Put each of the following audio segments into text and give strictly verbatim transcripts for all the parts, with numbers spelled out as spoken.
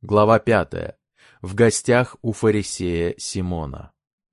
Глава пятая. В гостях у фарисея Симона.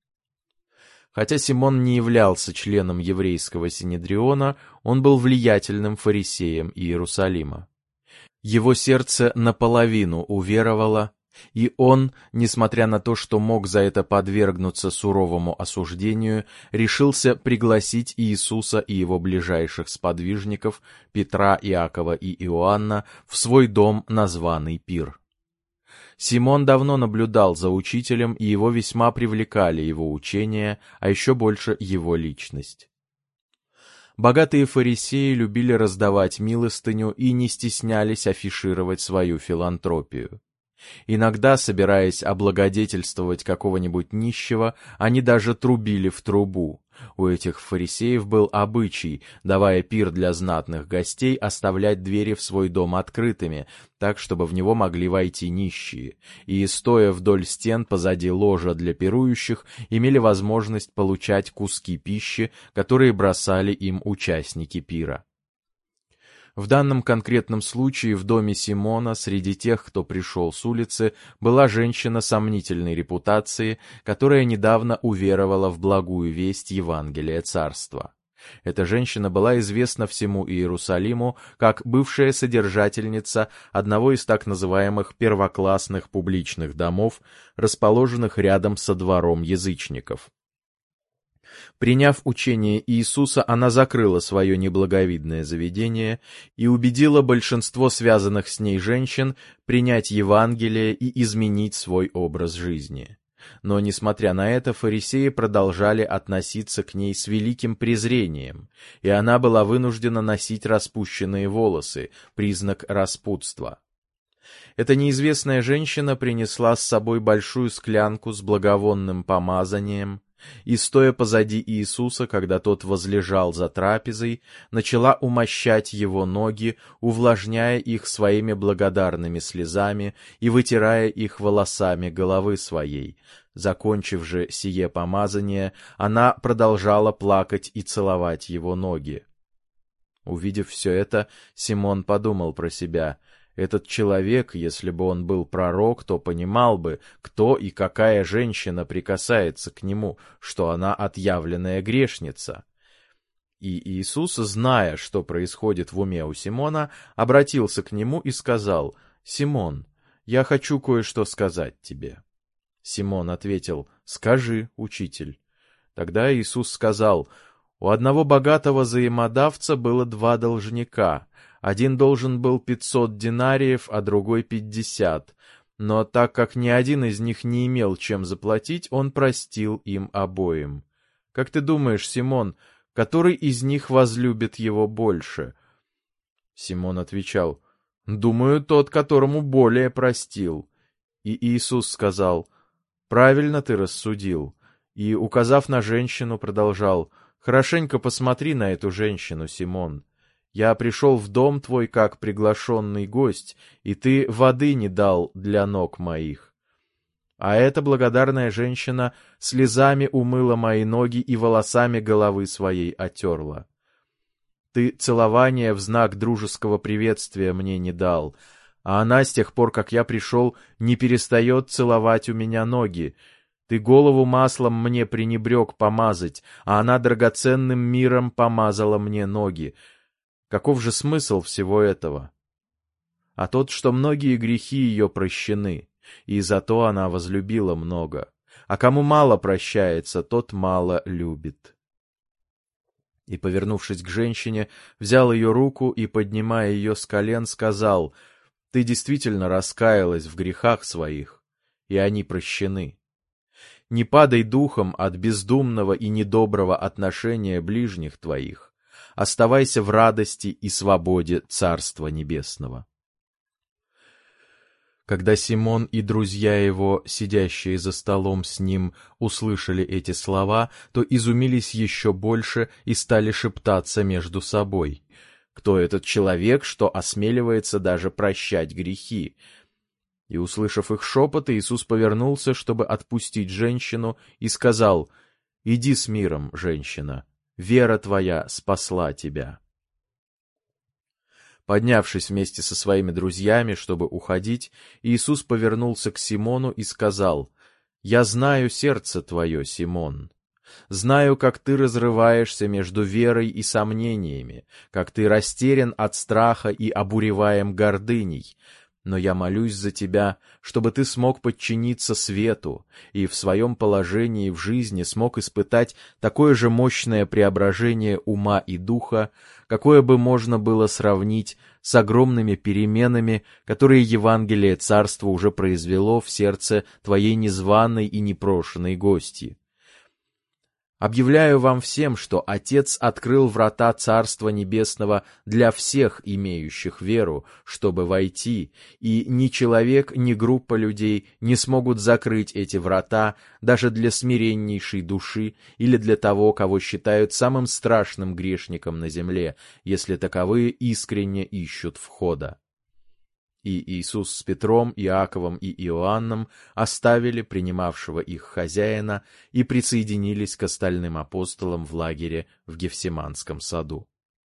Хотя Симон не являлся членом еврейского синедриона, он был влиятельным фарисеем Иерусалима. Его сердце наполовину уверовало, и он, несмотря на то, что мог за это подвергнуться суровому осуждению, решился пригласить Иисуса и его ближайших сподвижников, Петра, Иакова и Иоанна, в свой дом на званый пир. Симон давно наблюдал за учителем, и его весьма привлекали его учения, а еще больше его личность. Богатые фарисеи любили раздавать милостыню и не стеснялись афишировать свою филантропию. Иногда, собираясь облагодетельствовать какого-нибудь нищего, они даже трубили в трубу. У этих фарисеев был обычай, давая пир для знатных гостей, оставлять двери в свой дом открытыми, так, чтобы в него могли войти нищие, и, стоя вдоль стен позади ложа для пирующих, имели возможность получать куски пищи, которые бросали им участники пира. В данном конкретном случае в доме Симона среди тех, кто пришел с улицы, была женщина сомнительной репутации, которая недавно уверовала в благую весть Евангелия Царства. Эта женщина была известна всему Иерусалиму как бывшая содержательница одного из так называемых первоклассных публичных домов, расположенных рядом со двором язычников. Приняв учение Иисуса, она закрыла свое неблаговидное заведение и убедила большинство связанных с ней женщин принять Евангелие и изменить свой образ жизни. Но, несмотря на это, фарисеи продолжали относиться к ней с великим презрением, и она была вынуждена носить распущенные волосы, признак распутства. Эта неизвестная женщина принесла с собой большую склянку с благовонным помазанием, и, стоя позади Иисуса, когда тот возлежал за трапезой, начала умощать его ноги, увлажняя их своими благодарными слезами и вытирая их волосами головы своей. Закончив же сие помазание, она продолжала плакать и целовать его ноги. Увидев все это, Симон подумал про себя: этот человек, если бы он был пророк, то понимал бы, кто и какая женщина прикасается к нему, что она отъявленная грешница. И Иисус, зная, что происходит в уме у Симона, обратился к нему и сказал: «Симон, я хочу кое-что сказать тебе». Симон ответил: «Скажи, учитель». Тогда Иисус сказал: «У одного богатого взаимодавца было два должника. Один должен был пятьсот динариев, а другой пятьдесят. Но так как ни один из них не имел чем заплатить, он простил им обоим. Как ты думаешь, Симон, который из них возлюбит его больше?» Симон отвечал: «Думаю, тот, которому более простил». И Иисус сказал: «Правильно ты рассудил». И, указав на женщину, продолжал: «Хорошенько посмотри на эту женщину, Симон. Я пришел в дом твой как приглашенный гость, и ты воды не дал для ног моих. А эта благодарная женщина слезами умыла мои ноги и волосами головы своей отерла. Ты целования в знак дружеского приветствия мне не дал, а она с тех пор, как я пришел, не перестает целовать у меня ноги. Ты голову маслом мне пренебрег помазать, а она драгоценным миром помазала мне ноги. Каков же смысл всего этого? А тот, что многие грехи ее прощены, и зато она возлюбила много. А кому мало прощается, тот мало любит». И, повернувшись к женщине, взял ее руку и, поднимая ее с колен, сказал: «Ты действительно раскаялась в грехах своих, и они прощены. Не падай духом от бездумного и недоброго отношения ближних твоих. Оставайся в радости и свободе Царства Небесного». Когда Симон и друзья его, сидящие за столом с ним, услышали эти слова, то изумились еще больше и стали шептаться между собой: «Кто этот человек, что осмеливается даже прощать грехи?» И, услышав их шепот, Иисус повернулся, чтобы отпустить женщину, и сказал: «Иди с миром, женщина, вера твоя спасла тебя». Поднявшись вместе со своими друзьями, чтобы уходить, Иисус повернулся к Симону и сказал: «Я знаю сердце твое, Симон. Знаю, как ты разрываешься между верой и сомнениями, как ты растерян от страха и обуреваем гордыней. Но я молюсь за тебя, чтобы ты смог подчиниться свету и в своем положении в жизни смог испытать такое же мощное преображение ума и духа, какое бы можно было сравнить с огромными переменами, которые Евангелие Царства уже произвело в сердце твоей незваной и непрошенной гостьи. Объявляю вам всем, что Отец открыл врата Царства Небесного для всех имеющих веру, чтобы войти, и ни человек, ни группа людей не смогут закрыть эти врата даже для смиреннейшей души или для того, кого считают самым страшным грешником на земле, если таковые искренне ищут входа». И Иисус с Петром, Иаковом и Иоанном оставили принимавшего их хозяина и присоединились к остальным апостолам в лагере в Гефсиманском саду.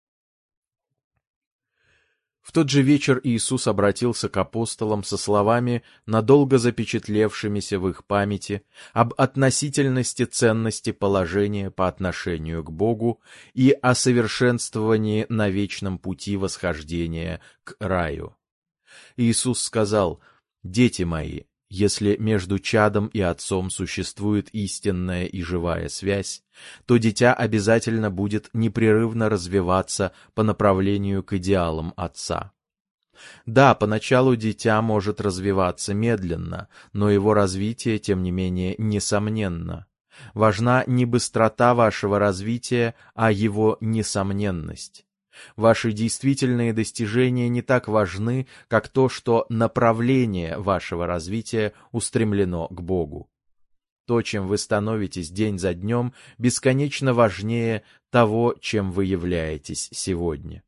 В тот же вечер Иисус обратился к апостолам со словами, надолго запечатлевшимися в их памяти, об относительности ценности положения по отношению к Богу и о совершенствовании на вечном пути восхождения к раю. Иисус сказал: «Дети мои, если между чадом и отцом существует истинная и живая связь, то дитя обязательно будет непрерывно развиваться по направлению к идеалам отца. Да, поначалу дитя может развиваться медленно, но его развитие, тем не менее, несомненно. Важна не быстрота вашего развития, а его несомненность. Ваши действительные достижения не так важны, как то, что направление вашего развития устремлено к Богу. То, чем вы становитесь день за днем, бесконечно важнее того, чем вы являетесь сегодня».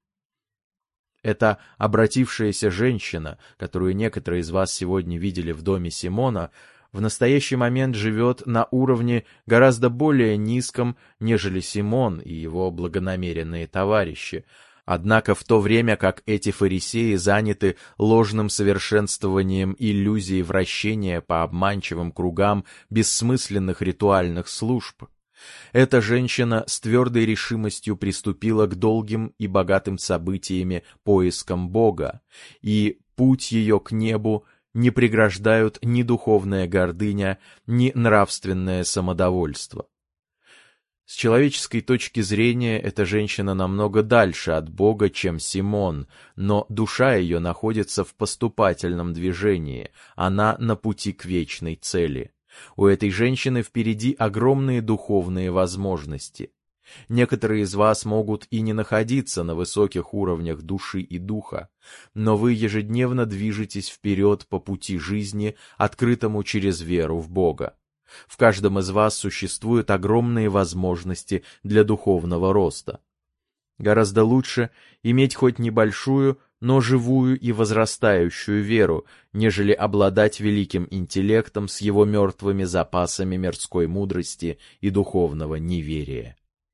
Эта обратившаяся женщина, которую некоторые из вас сегодня видели в доме Симона, в настоящий момент живет на уровне гораздо более низком, нежели Симон и его благонамеренные товарищи. Однако в то время как эти фарисеи заняты ложным совершенствованием иллюзии вращения по обманчивым кругам бессмысленных ритуальных служб, эта женщина с твердой решимостью приступила к долгим и богатым событиями поискам Бога, и путь ее к небу не преграждают ни духовная гордыня, ни нравственное самодовольство. С человеческой точки зрения эта женщина намного дальше от Бога, чем Симон, но душа ее находится в поступательном движении, она на пути к вечной цели. У этой женщины впереди огромные духовные возможности. Некоторые из вас могут и не находиться на высоких уровнях души и духа, но вы ежедневно движетесь вперед по пути жизни, открытому через веру в Бога. В каждом из вас существуют огромные возможности для духовного роста. Гораздо лучше иметь хоть небольшую, но живую и возрастающую веру, нежели обладать великим интеллектом с его мертвыми запасами мирской мудрости и духовного неверия.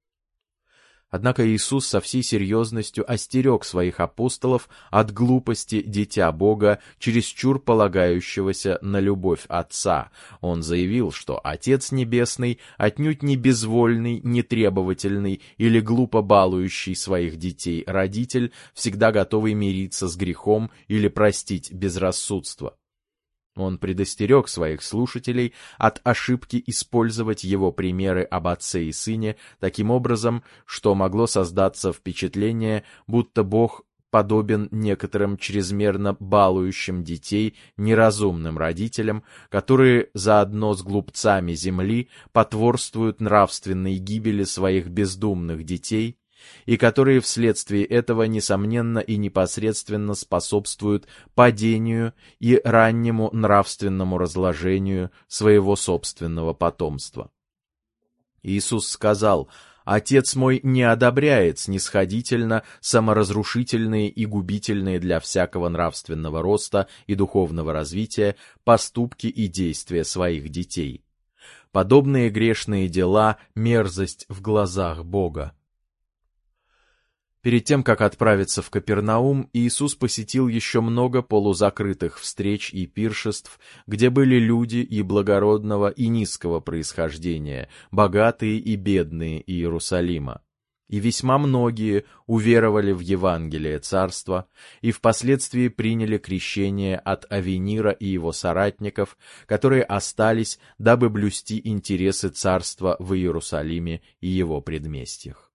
Однако Иисус со всей серьезностью остерег своих апостолов от глупости дитя Бога, чересчур полагающегося на любовь Отца. Он заявил, что Отец Небесный отнюдь не безвольный, не требовательный или глупо балующий своих детей родитель, всегда готовый мириться с грехом или простить безрассудство. Он предостерег своих слушателей от ошибки использовать его примеры об отце и сыне таким образом, что могло создаться впечатление, будто Бог подобен некоторым чрезмерно балующим детей неразумным родителям, которые заодно с глупцами земли потворствуют нравственной гибели своих бездумных детей, и которые вследствие этого, несомненно и непосредственно способствуют падению и раннему нравственному разложению своего собственного потомства. Иисус сказал: «Отец мой не одобряет снисходительно саморазрушительные и губительные для всякого нравственного роста и духовного развития поступки и действия своих детей. Подобные грешные дела — мерзость в глазах Бога». Перед тем, как отправиться в Капернаум, Иисус посетил еще много полузакрытых встреч и пиршеств, где были люди и благородного, и низкого происхождения, богатые и бедные Иерусалима. И весьма многие уверовали в Евангелие Царства и впоследствии приняли крещение от Авенира и его соратников, которые остались, дабы блюсти интересы Царства в Иерусалиме и его предместьях.